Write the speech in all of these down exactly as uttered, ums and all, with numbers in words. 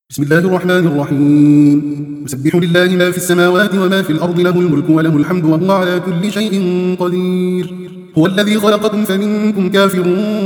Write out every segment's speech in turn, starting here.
بسم الله الرحمن الرحيم. يسبح لله ما في السماوات وما في الأرض، له الملك وله الحمد وهو على كل شيء قدير. هو الذي خلقكم فمنكم كافر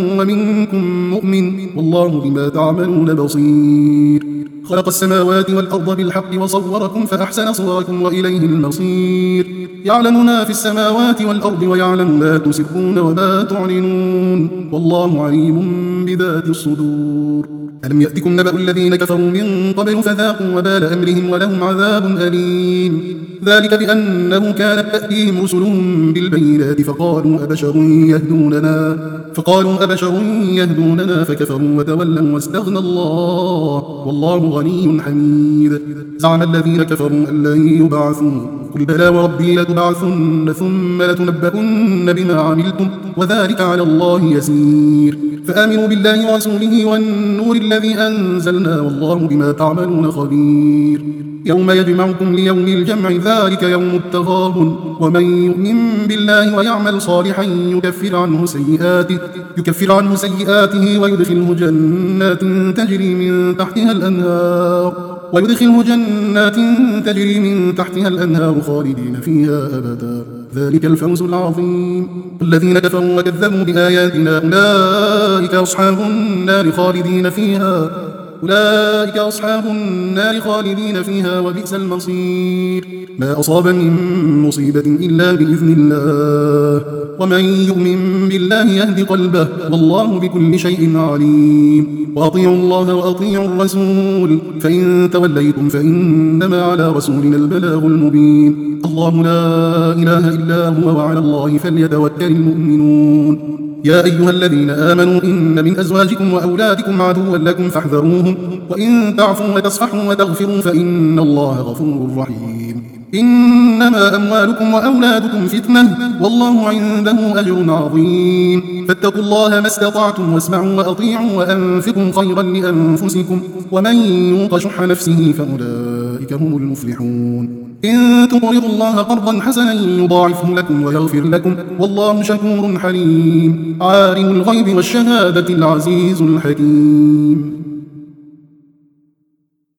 ومنكم مؤمن، والله بما تعملون بصير. خلق السماوات والأرض بالحق وصوركم فأحسن صوركم وإليه المصير. يعلم ما في السماوات والأرض ويعلم ما تسرون وما تعلنون، والله عليم بذات الصدور. ألم يأتكم نبأ الذين كفروا من قبل فذاقوا وبال أمرهم ولهم عذاب أليم. ذلك بأنه كانت تأتيهم رسلهم بالبينات فقالوا أبشر يهدوننا فقالوا أبشر يهدوننا فكفروا وتولوا واستغنى الله والله غني حميد. زعم الذين كفروا أن لن يبعثوا، قل بلى وربي لتبعثن ثم لتنبؤن بما عملتم وذلك على الله يسير. فآمنوا بالله ورسوله والنور الذي أنزلنا والله بما تعملون خبير. يوم يجمعكم ليوم الجمع ذلك يوم التغابن، ومن يؤمن بالله ويعمل صالحا يكفر عنه سيئاته يكفر عنه سيئاته ويدخله جنات تجري من تحتها الأنهار ويدخله جنات تجري من تحتها الأنهار خالدين فيها أبدا، ذلك الفوز العظيم. الذين كفروا وكذبوا بآياتنا أولئك أصحاب النار خالدين فيها أولئك أصحاب النار خالدين فيها وبئس المصير. ما أصاب من مصيبة إلا بإذن الله، ومن يؤمن بالله يهد قلبه والله بكل شيء عليم. وأطيعوا الله وأطيعوا الرسول، فإن توليتم فإنما على رسولنا البلاغ المبين. الله لا إله إلا هو وعلى الله فليتوكل المؤمنون. يا أيها الذين آمنوا إن من أزواجكم وأولادكم عدوا لكم فاحذروهم، وإن تعفوا وتصفحوا وتغفروا فإن الله غفور رحيم. إنما أموالكم وأولادكم فتنة والله عنده أجر عظيم. فاتقوا الله ما استطعتم واسمعوا وأطيعوا وأنفقوا خيرا لأنفسكم، ومن يوق شح نفسه فأولئك هم المفلحون. إن تقرضوا الله قرضا حسنا يضاعفه لكم ويغفر لكم والله شكور حليم. عالم الغيب والشهادة العزيز الحكيم.